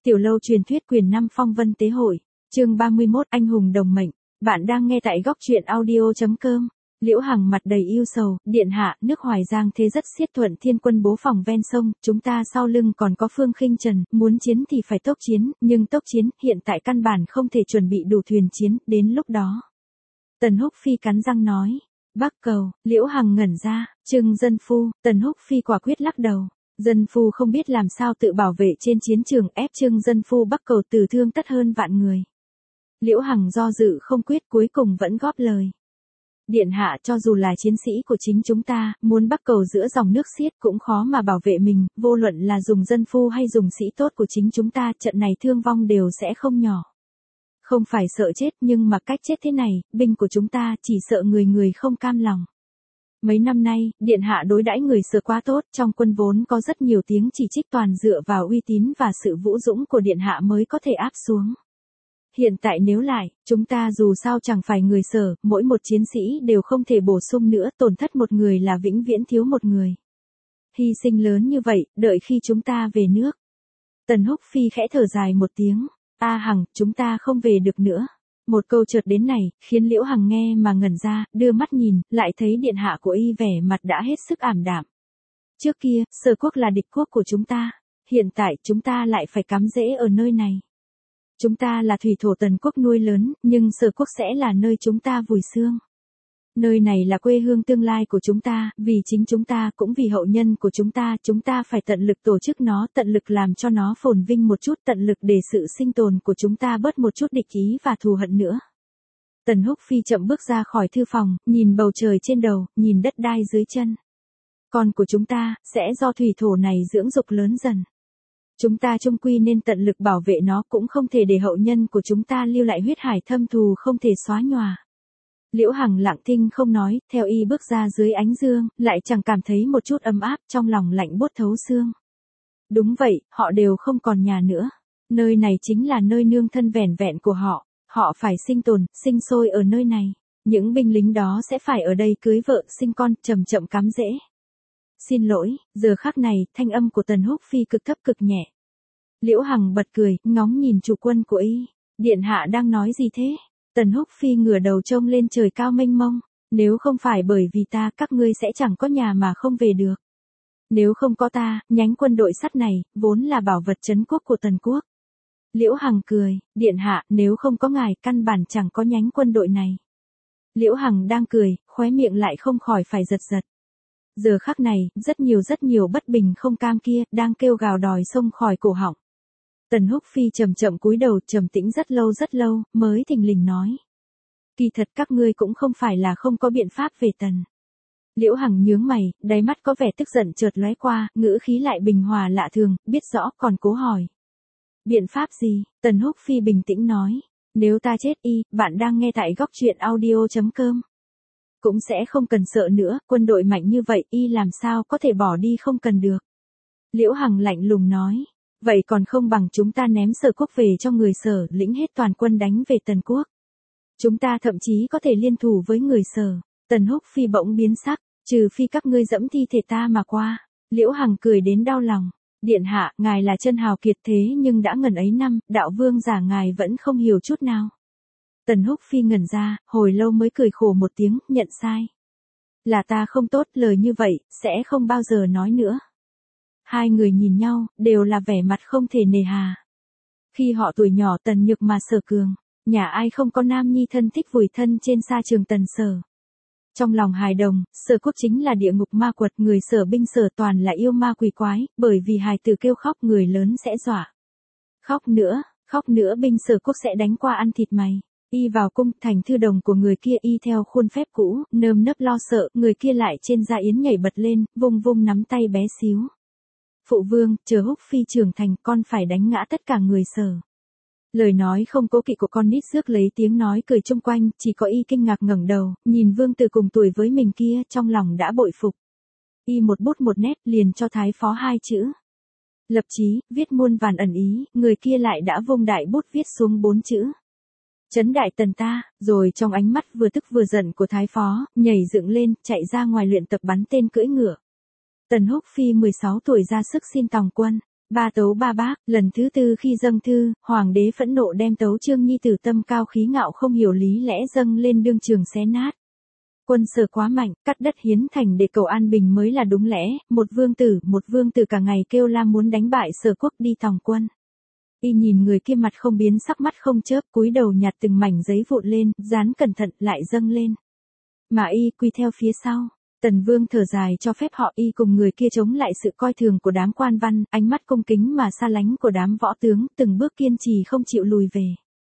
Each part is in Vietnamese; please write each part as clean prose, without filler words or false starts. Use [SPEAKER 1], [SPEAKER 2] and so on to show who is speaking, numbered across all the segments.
[SPEAKER 1] Tiểu lâu truyền thuyết quyền 5 phong vân tế hội, chương 31 anh hùng đồng mệnh, bạn đang nghe tại góc truyện audio.com. Liễu Hằng mặt đầy yêu sầu, điện hạ, nước Hoài Giang thế rất xiết Thuận Thiên quân bố phòng ven sông, chúng ta sau lưng còn có Phương Khinh Trần, muốn chiến thì phải tốc chiến, nhưng tốc chiến hiện tại căn bản không thể chuẩn bị đủ thuyền chiến, đến lúc đó. Tần Húc Phi cắn răng nói, Bắc Cầu, Liễu Hằng ngẩn ra, Trừng Dân Phu, Tần Húc Phi quả quyết lắc đầu. Dân phu không biết làm sao tự bảo vệ trên chiến trường, ép Trừng Dân Phu Bắc Cầu tử thương tất hơn vạn người. Liễu Hằng do dự không quyết, cuối cùng vẫn góp lời. Điện hạ, cho dù là chiến sĩ của chính chúng ta, muốn Bắc Cầu giữa dòng nước xiết cũng khó mà bảo vệ mình, vô luận là dùng dân phu hay dùng sĩ tốt của chính chúng ta, trận này thương vong đều sẽ không nhỏ. Không phải sợ chết, nhưng mà cách chết thế này, binh của chúng ta chỉ sợ người người không cam lòng. Mấy năm nay, điện hạ đối đãi người Sở quá tốt, trong quân vốn có rất nhiều tiếng chỉ trích, toàn dựa vào uy tín và sự vũ dũng của điện hạ mới có thể áp xuống. Hiện tại nếu lại, chúng ta dù sao chẳng phải người Sở, mỗi một chiến sĩ đều không thể bổ sung nữa, tổn thất một người là vĩnh viễn thiếu một người. Hy sinh lớn như vậy, đợi khi chúng ta về nước. Tần Húc Phi khẽ thở dài một tiếng, A Hằng, chúng ta không về được nữa. Một câu chợt đến này, khiến Liễu Hằng nghe mà ngẩn ra, đưa mắt nhìn, lại thấy điện hạ của y vẻ mặt đã hết sức ảm đạm. Trước kia, Sở quốc là địch quốc của chúng ta, hiện tại chúng ta lại phải cắm rễ ở nơi này. Chúng ta là thủy thổ Tần quốc nuôi lớn, nhưng Sở quốc sẽ là nơi chúng ta vùi xương. Nơi này là quê hương tương lai của chúng ta, vì chính chúng ta cũng vì hậu nhân của chúng ta phải tận lực tổ chức nó, tận lực làm cho nó phồn vinh một chút, tận lực để sự sinh tồn của chúng ta bớt một chút địch ý và thù hận nữa. Tần Húc Phi chậm bước ra khỏi thư phòng, nhìn bầu trời trên đầu, nhìn đất đai dưới chân. Con của chúng ta, sẽ do thủy thổ này dưỡng dục lớn dần. Chúng ta chung quy nên tận lực bảo vệ nó, cũng không thể để hậu nhân của chúng ta lưu lại huyết hải thâm thù không thể xóa nhòa. Liễu Hằng lặng thinh không nói, theo y bước ra dưới ánh dương, lại chẳng cảm thấy một chút ấm áp, trong lòng lạnh buốt thấu xương. Đúng vậy, họ đều không còn nhà nữa. Nơi này chính là nơi nương thân vẻn vẹn của họ. Họ phải sinh tồn, sinh sôi ở nơi này. Những binh lính đó sẽ phải ở đây cưới vợ, sinh con, chậm chậm cắm rễ. Xin lỗi, giờ khắc này, thanh âm của Tần Húc Phi cực thấp cực nhẹ. Liễu Hằng bật cười, ngóng nhìn chủ quân của y. Điện hạ đang nói gì thế? Tần Húc Phi ngửa đầu trông lên trời cao mênh mông, nếu không phải bởi vì ta, các ngươi sẽ chẳng có nhà mà không về được. Nếu không có ta, nhánh quân đội sắt này, vốn là bảo vật trấn quốc của Tần quốc. Liễu Hằng cười, điện hạ, nếu không có ngài, căn bản chẳng có nhánh quân đội này. Liễu Hằng đang cười, khóe miệng lại không khỏi phải giật giật. Giờ khắc này, rất nhiều bất bình không cam kia, đang kêu gào đòi xông khỏi cổ họng. Tần Húc Phi chậm chậm cúi đầu, trầm tĩnh rất lâu, mới thình lình nói. Kỳ thật các ngươi cũng không phải là không có biện pháp về Tần. Liễu Hằng nhướng mày, đáy mắt có vẻ tức giận chợt lóe qua, ngữ khí lại bình hòa lạ thường, biết rõ còn cố hỏi. Biện pháp gì? Tần Húc Phi bình tĩnh nói. Nếu ta chết y, bạn đang nghe tại góc truyện audio.com. Cũng sẽ không cần sợ nữa, quân đội mạnh như vậy, y làm sao có thể bỏ đi không cần được. Liễu Hằng lạnh lùng nói. Vậy còn không bằng chúng ta ném Sở quốc về cho người Sở, lĩnh hết toàn quân đánh về Tần quốc. Chúng ta thậm chí có thể liên thủ với người Sở. Tần Húc Phi bỗng biến sắc, trừ phi các ngươi dẫm thi thể ta mà qua. Liễu Hằng cười đến đau lòng. Điện hạ, ngài là chân hào kiệt thế nhưng đã ngần ấy năm, đạo vương giả ngài vẫn không hiểu chút nào. Tần Húc Phi ngẩn ra, hồi lâu mới cười khổ một tiếng, nhận sai. Là ta không tốt, lời như vậy, sẽ không bao giờ nói nữa. Hai người nhìn nhau, đều là vẻ mặt không thể nề hà. Khi họ tuổi nhỏ Tần Nhược mà Sở cường, nhà ai không có nam nhi thân thích vùi thân trên sa trường Tần Sở. Trong lòng hài đồng, Sở quốc chính là địa ngục ma quật, người Sở binh Sở toàn là yêu ma quỷ quái, bởi vì hài tử kêu khóc người lớn sẽ dọa. Khóc nữa binh Sở quốc sẽ đánh qua ăn thịt mày. Y vào cung, thành thư đồng của người kia y theo khuôn phép cũ, nơm nớp lo sợ, người kia lại trên gia yến nhảy bật lên, vung nắm tay bé xíu. Phụ vương, chờ Húc Phi trưởng thành, con phải đánh ngã tất cả người Sở. Lời nói không cố kỵ của con nít rước lấy tiếng nói cười chung quanh, chỉ có y kinh ngạc ngẩng đầu, nhìn vương tử cùng tuổi với mình kia, trong lòng đã bội phục. Y một bút một nét, liền cho thái phó 2 chữ. Lập chí, viết muôn vàn ẩn ý, người kia lại đã vung đại bút viết xuống 4 chữ. Trấn đại Tần ta, rồi trong ánh mắt vừa tức vừa giận của thái phó, nhảy dựng lên, chạy ra ngoài luyện tập bắn tên cưỡi ngựa. Tần Húc Phi 16 tuổi ra sức xin tòng quân, Ba tấu ba bác, lần thứ tư khi dâng thư, hoàng đế phẫn nộ đem tấu Trương Nhi Tử tâm cao khí ngạo không hiểu lý lẽ dâng lên đương trường xé nát. Quân Sở quá mạnh, cắt đất hiến thành để cầu an bình mới là đúng lẽ, một vương tử cả ngày kêu la muốn đánh bại Sở quốc đi tòng quân. Y nhìn người kia mặt không biến sắc mắt không chớp, cúi đầu nhặt từng mảnh giấy vụn lên, dán cẩn thận lại dâng lên. Mà Y quy theo phía sau. Tần Vương thở dài cho phép họ Y cùng người kia chống lại sự coi thường của đám quan văn, ánh mắt cung kính mà xa lánh của đám võ tướng, từng bước kiên trì không chịu lùi về.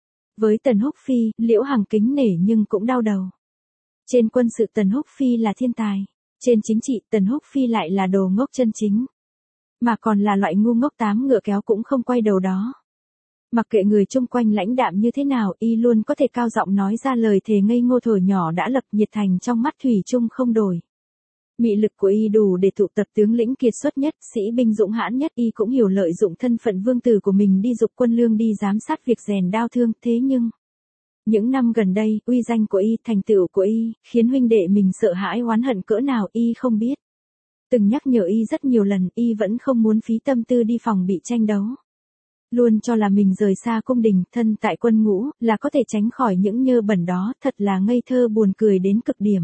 [SPEAKER 1] Với Tần Húc Phi, Liễu Hằng kính nể nhưng cũng đau đầu. Trên quân sự Tần Húc Phi là thiên tài, trên chính trị Tần Húc Phi lại là đồ ngốc chân chính. Mà còn là loại ngu ngốc tám ngựa kéo cũng không quay đầu đó. Mặc kệ người chung quanh lãnh đạm như thế nào, Y luôn có thể cao giọng nói ra lời thề ngây ngô thổi nhỏ đã lập nhiệt thành trong mắt thủy chung không đổi. Mị lực của Y đủ để tụ tập tướng lĩnh kiệt xuất nhất, sĩ binh dũng hãn nhất. Y cũng hiểu lợi dụng thân phận vương tử của mình đi giục quân lương đi giám sát việc rèn đao thương, thế nhưng những năm gần đây, uy danh của Y, thành tựu của Y, khiến huynh đệ mình sợ hãi oán hận cỡ nào Y không biết. Từng nhắc nhở Y rất nhiều lần, Y vẫn không muốn phí tâm tư đi phòng bị tranh đấu. Luôn cho là mình rời xa cung đình, thân tại quân ngũ, là có thể tránh khỏi những nhơ bẩn đó, thật là ngây thơ buồn cười đến cực điểm.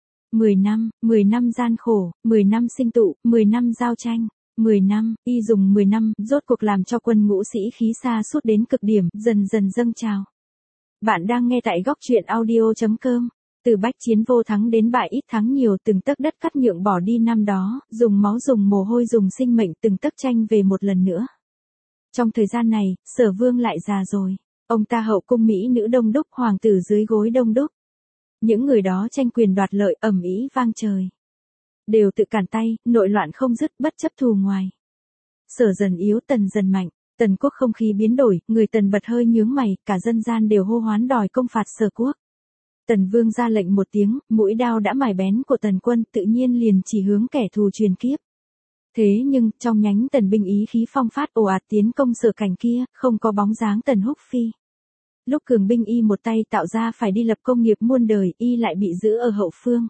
[SPEAKER 1] 10 năm gian khổ, 10 năm sinh tụ, 10 năm giao tranh. 10 năm, Y dùng 10 năm, rốt cuộc làm cho quân ngũ sĩ khí xa suốt đến cực điểm, dần dần dâng trào. Bạn đang nghe tại góc truyện audio.com. Từ bách chiến vô thắng đến bại ít thắng nhiều, từng tấc đất cắt nhượng bỏ đi năm đó, dùng máu dùng mồ hôi dùng sinh mệnh từng tấc tranh về một lần nữa. Trong thời gian này, Sở Vương lại già rồi. Ông ta hậu cung mỹ nữ đông đúc, hoàng tử dưới gối đông đúc. Những người đó tranh quyền đoạt lợi ầm ĩ vang trời. Đều tự cản tay, nội loạn không dứt bất chấp thù ngoài. Sở dần yếu Tần dần mạnh. Tần quốc không khí biến đổi, người Tần bật hơi nhướng mày, cả dân gian đều hô hoán đòi công phạt Sở quốc. Tần Vương ra lệnh một tiếng, mũi đao đã mài bén của Tần quân tự nhiên liền chỉ hướng kẻ thù truyền kiếp. Thế nhưng, trong nhánh Tần binh ý khí phong phát ồ ạt tiến công Sở cảnh kia, không có bóng dáng Tần Húc Phi. Lúc cường binh Y một tay tạo ra phải đi lập công nghiệp muôn đời, Y lại bị giữ ở hậu phương.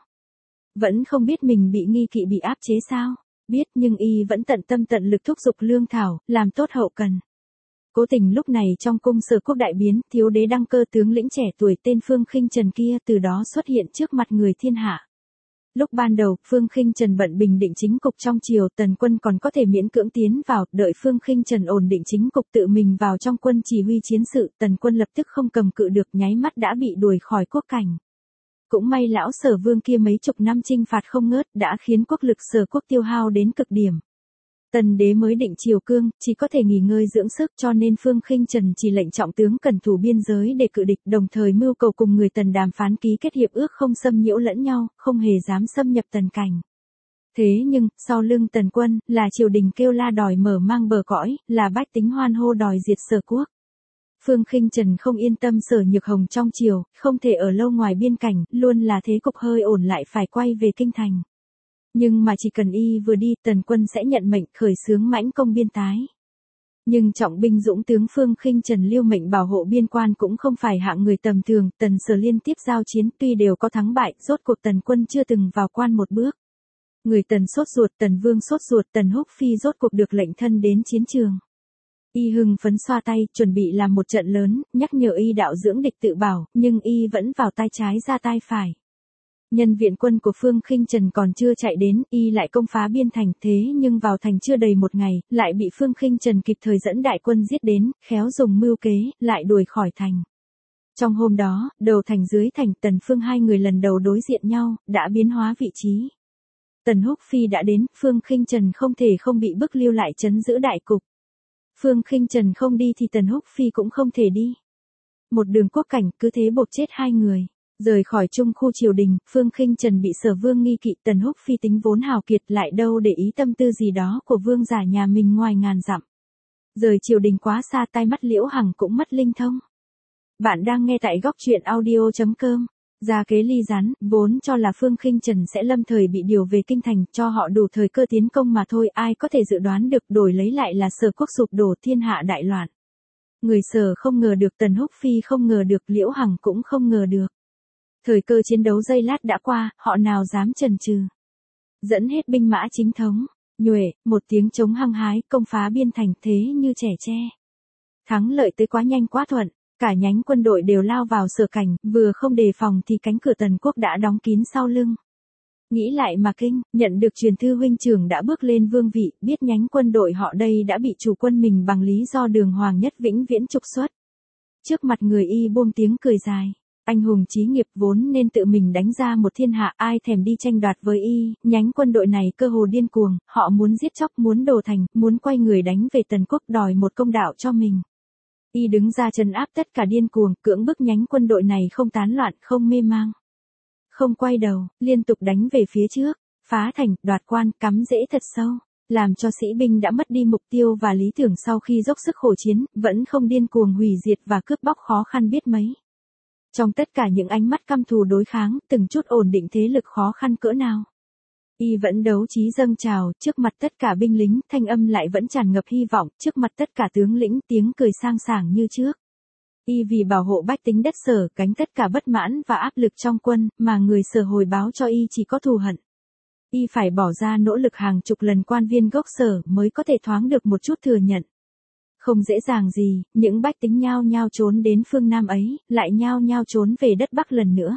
[SPEAKER 1] Vẫn không biết mình bị nghi kỵ bị áp chế sao? Biết nhưng Y vẫn tận tâm tận lực thúc giục lương thảo, làm tốt hậu cần. Cố tình lúc này trong cung Sở quốc đại biến, thiếu đế đăng cơ tướng lĩnh trẻ tuổi tên Phương Khinh Trần kia từ đó xuất hiện trước mặt người thiên hạ. Lúc ban đầu, Phương Khinh Trần bận bình định chính cục trong triều, Tần quân còn có thể miễn cưỡng tiến vào, đợi Phương Khinh Trần ổn định chính cục tự mình vào trong quân chỉ huy chiến sự, Tần quân lập tức không cầm cự được, nháy mắt đã bị đuổi khỏi quốc cảnh. Cũng may lão Sở Vương kia mấy chục năm chinh phạt không ngớt, đã khiến quốc lực Sở quốc tiêu hao đến cực điểm. Tần đế mới định triều cương, chỉ có thể nghỉ ngơi dưỡng sức, cho nên Phương Khinh Trần chỉ lệnh trọng tướng cẩn thủ biên giới để cự địch, đồng thời mưu cầu cùng người Tần đàm phán ký kết hiệp ước không xâm nhiễu lẫn nhau, không hề dám xâm nhập Tần cảnh. Thế nhưng, sau lưng Tần quân, là triều đình kêu la đòi mở mang bờ cõi, là bách tính hoan hô đòi diệt Sở quốc. Phương Khinh Trần không yên tâm Sở Nhược Hồng trong triều, không thể ở lâu ngoài biên cảnh, luôn là thế cục hơi ổn lại phải quay về kinh thành. Nhưng mà chỉ cần Y vừa đi, Tần quân sẽ nhận mệnh khởi xướng mãnh công biên tái. Nhưng trọng binh dũng tướng Phương Khinh Trần liêu mệnh bảo hộ biên quan cũng không phải hạng người tầm thường, Tần Sở liên tiếp giao chiến tuy đều có thắng bại, rốt cuộc Tần quân chưa từng vào quan một bước. Người Tần sốt ruột, Tần Vương sốt ruột, Tần Húc Phi rốt cuộc được lệnh thân đến chiến trường. Y hưng phấn xoa tay, chuẩn bị làm một trận lớn, nhắc nhở Y đạo dưỡng địch tự bảo, nhưng Y vẫn vào tay trái ra tay phải. Nhân viện quân của Phương Khinh Trần còn chưa chạy đến, Y lại công phá biên thành, thế nhưng vào thành chưa đầy một ngày, lại bị Phương Khinh Trần kịp thời dẫn đại quân giết đến, khéo dùng mưu kế, lại đuổi khỏi thành. Trong hôm đó, đầu thành dưới thành, Tần Phương hai người lần đầu đối diện nhau, đã biến hóa vị trí. Tần Húc Phi đã đến, Phương Khinh Trần không thể không bị bức lưu lại trấn giữ đại cục. Phương Khinh Trần không đi thì Tần Húc Phi cũng không thể đi. Một đường quốc cảnh, cứ thế buộc chết hai người. Rời khỏi trung khu triều đình, Phương Khinh Trần bị Sở Vương nghi kỵ, Tần Húc Phi tính vốn hào kiệt lại đâu để ý tâm tư gì đó của vương giả nhà mình ngoài ngàn dặm. Rời triều đình quá xa, tai mắt Liễu Hằng cũng mất linh thông. Bạn đang nghe tại góc truyện audio.com. Gia kế ly rắn, vốn cho là Phương Khinh Trần sẽ lâm thời bị điều về kinh thành, cho họ đủ thời cơ tiến công mà thôi, ai có thể dự đoán được, đổi lấy lại là Sở quốc sụp đổ, thiên hạ đại loạn. Người Sở không ngờ được, Tần Húc Phi không ngờ được, Liễu Hằng cũng không ngờ được. Thời cơ chiến đấu giây lát đã qua, họ nào dám chần chừ. Dẫn hết binh mã chính thống, Nhuệ, một tiếng trống hăng hái, công phá biên thành thế như trẻ tre. Thắng lợi tới quá nhanh quá thuận, cả nhánh quân đội đều lao vào Sở Cảnh, vừa không đề phòng thì cánh cửa Tần Quốc đã đóng kín sau lưng. Nghĩ lại mà kinh, nhận được truyền thư huynh trưởng đã bước lên vương vị, biết nhánh quân đội họ đây đã bị chủ quân mình bằng lý do Đường Hoàng Nhất vĩnh viễn trục xuất. Trước mặt người y buông tiếng cười dài. Anh hùng chí nghiệp vốn nên tự mình đánh ra một thiên hạ, ai thèm đi tranh đoạt với y, nhánh quân đội này cơ hồ điên cuồng, họ muốn giết chóc, muốn đổ thành, muốn quay người đánh về Tần Quốc đòi một công đạo cho mình. Y đứng ra trấn áp tất cả điên cuồng, cưỡng bức nhánh quân đội này không tán loạn, không mê mang, không quay đầu, liên tục đánh về phía trước, phá thành, đoạt quan, cắm rễ thật sâu, làm cho sĩ binh đã mất đi mục tiêu và lý tưởng sau khi dốc sức khổ chiến, vẫn không điên cuồng hủy diệt và cướp bóc khó khăn biết mấy. Trong tất cả những ánh mắt căm thù đối kháng, từng chút ổn định thế lực khó khăn cỡ nào. Y vẫn đấu trí dâng trào, trước mặt tất cả binh lính, thanh âm lại vẫn tràn ngập hy vọng, trước mặt tất cả tướng lĩnh, tiếng cười sang sảng như trước. Y vì bảo hộ bách tính đất Sở, gánh tất cả bất mãn và áp lực trong quân, mà người Sở hồi báo cho y chỉ có thù hận. Y phải bỏ ra nỗ lực hàng chục lần quan viên gốc Sở mới có thể thoáng được một chút thừa nhận. Không dễ dàng gì, những bách tính nhao nhao trốn đến phương Nam ấy, lại nhao nhao trốn về đất Bắc lần nữa.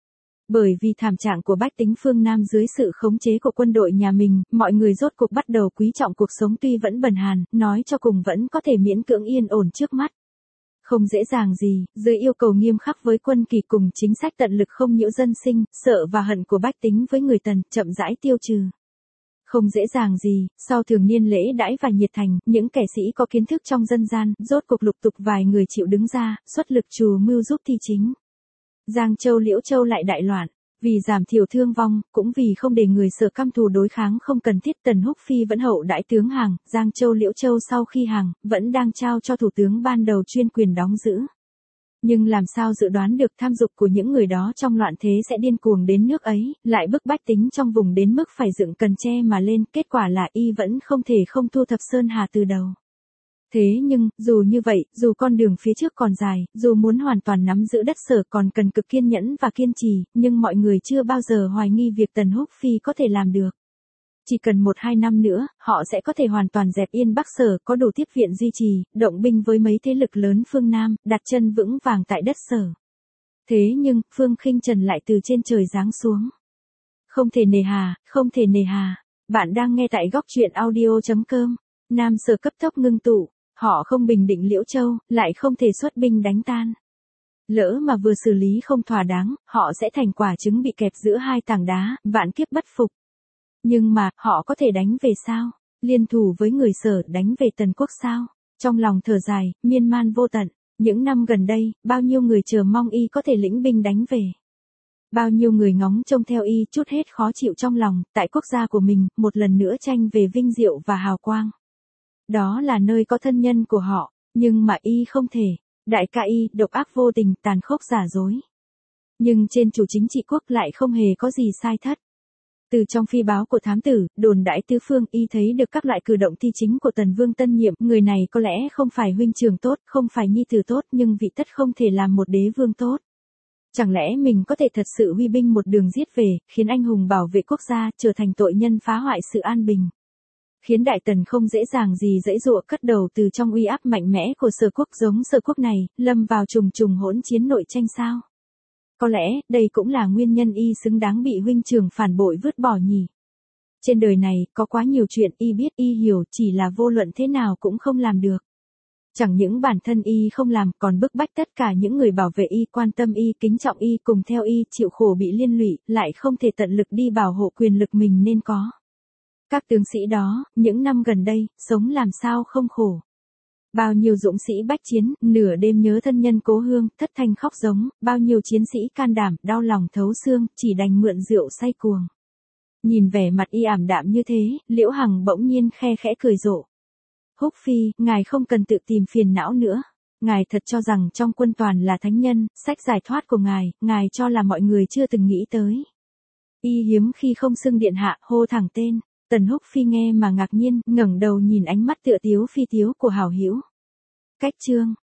[SPEAKER 1] Bởi vì thảm trạng của bách tính phương Nam dưới sự khống chế của quân đội nhà mình, mọi người rốt cuộc bắt đầu quý trọng cuộc sống tuy vẫn bần hàn, nói cho cùng vẫn có thể miễn cưỡng yên ổn trước mắt. Không dễ dàng gì, dưới yêu cầu nghiêm khắc với quân kỳ cùng chính sách tận lực không nhiễu dân sinh, sợ và hận của bách tính với người Tần, chậm rãi tiêu trừ. Không dễ dàng gì, sau thường niên lễ đãi và nhiệt thành, những kẻ sĩ có kiến thức trong dân gian, rốt cuộc lục tục vài người chịu đứng ra, xuất lực trù mưu giúp thi chính. Giang Châu Liễu Châu lại đại loạn, vì giảm thiểu thương vong, cũng vì không để người Sở căm thù đối kháng không cần thiết, Tần Húc Phi vẫn hậu đãi tướng hàng, Giang Châu Liễu Châu sau khi hàng, vẫn đang trao cho thủ tướng ban đầu chuyên quyền đóng giữ. Nhưng làm sao dự đoán được tham dục của những người đó trong loạn thế sẽ điên cuồng đến nước ấy, lại bức bách tính trong vùng đến mức phải dựng cần tre mà lên, kết quả là y vẫn không thể không thu thập Sơn Hà từ đầu. Thế nhưng, dù như vậy, dù con đường phía trước còn dài, dù muốn hoàn toàn nắm giữ đất Sở còn cần cực kiên nhẫn và kiên trì, nhưng mọi người chưa bao giờ hoài nghi việc Tần Húc Phi có thể làm được. Chỉ cần 1-2 năm nữa, họ sẽ có thể hoàn toàn dẹp yên Bắc Sở, có đủ tiếp viện duy trì, động binh với mấy thế lực lớn phương Nam, đặt chân vững vàng tại đất Sở. Thế nhưng, Phương Khinh Trần lại từ trên trời giáng xuống. Không thể nề hà, không thể nề hà. Bạn đang nghe tại góc truyện audio.com. Nam Sở cấp tốc ngưng tụ, họ không bình định Liễu Châu, lại không thể xuất binh đánh tan. Lỡ mà vừa xử lý không thỏa đáng, họ sẽ thành quả trứng bị kẹp giữa hai tảng đá, vạn kiếp bất phục. Nhưng mà, họ có thể đánh về sao? Liên thủ với người Sở đánh về Tần Quốc sao? Trong lòng thở dài, miên man vô tận. Những năm gần đây, bao nhiêu người chờ mong y có thể lĩnh binh đánh về. Bao nhiêu người ngóng trông theo y, chút hết khó chịu trong lòng, tại quốc gia của mình, một lần nữa tranh về vinh diệu và hào quang. Đó là nơi có thân nhân của họ, nhưng mà y không thể. Đại ca y, độc ác vô tình, tàn khốc giả dối. Nhưng trên chủ chính trị quốc lại không hề có gì sai thất. Từ trong phi báo của thám tử, đồn đãi tứ phương, y thấy được các loại cử động thi chính của Tần Vương tân nhiệm, người này có lẽ không phải huynh trưởng tốt, không phải nhi tử tốt, nhưng vị tất không thể làm một đế vương tốt. Chẳng lẽ mình có thể thật sự huy binh một đường giết về, khiến anh hùng bảo vệ quốc gia, trở thành tội nhân phá hoại sự an bình. Khiến Đại Tần không dễ dàng gì dãy dụa cất đầu từ trong uy áp mạnh mẽ của Sở quốc giống Sở quốc này, lâm vào trùng trùng hỗn chiến nội tranh sao? Có lẽ, đây cũng là nguyên nhân y xứng đáng bị huynh trưởng phản bội vứt bỏ nhỉ. Trên đời này, có quá nhiều chuyện y biết y hiểu, chỉ là vô luận thế nào cũng không làm được. Chẳng những bản thân y không làm, còn bức bách tất cả những người bảo vệ y, quan tâm y, kính trọng y, cùng theo y, chịu khổ bị liên lụy, lại không thể tận lực đi bảo hộ quyền lực mình nên có. Các tướng sĩ đó, những năm gần đây, sống làm sao không khổ. Bao nhiêu dũng sĩ bách chiến, nửa đêm nhớ thân nhân cố hương, thất thanh khóc giống, bao nhiêu chiến sĩ can đảm, đau lòng thấu xương, chỉ đành mượn rượu say cuồng. Nhìn vẻ mặt y ảm đạm như thế, Liễu Hằng bỗng nhiên khe khẽ cười rộ. Húc Phi, ngài không cần tự tìm phiền não nữa. Ngài thật cho rằng trong quân toàn là thánh nhân, sách giải thoát của ngài cho là mọi người chưa từng nghĩ tới. Y hiếm khi không xưng điện hạ, hô thẳng tên. Tần Húc Phi nghe mà ngạc nhiên, ngẩng đầu nhìn ánh mắt tựa tiếu phi tiếu của hảo hữu. Cách chương,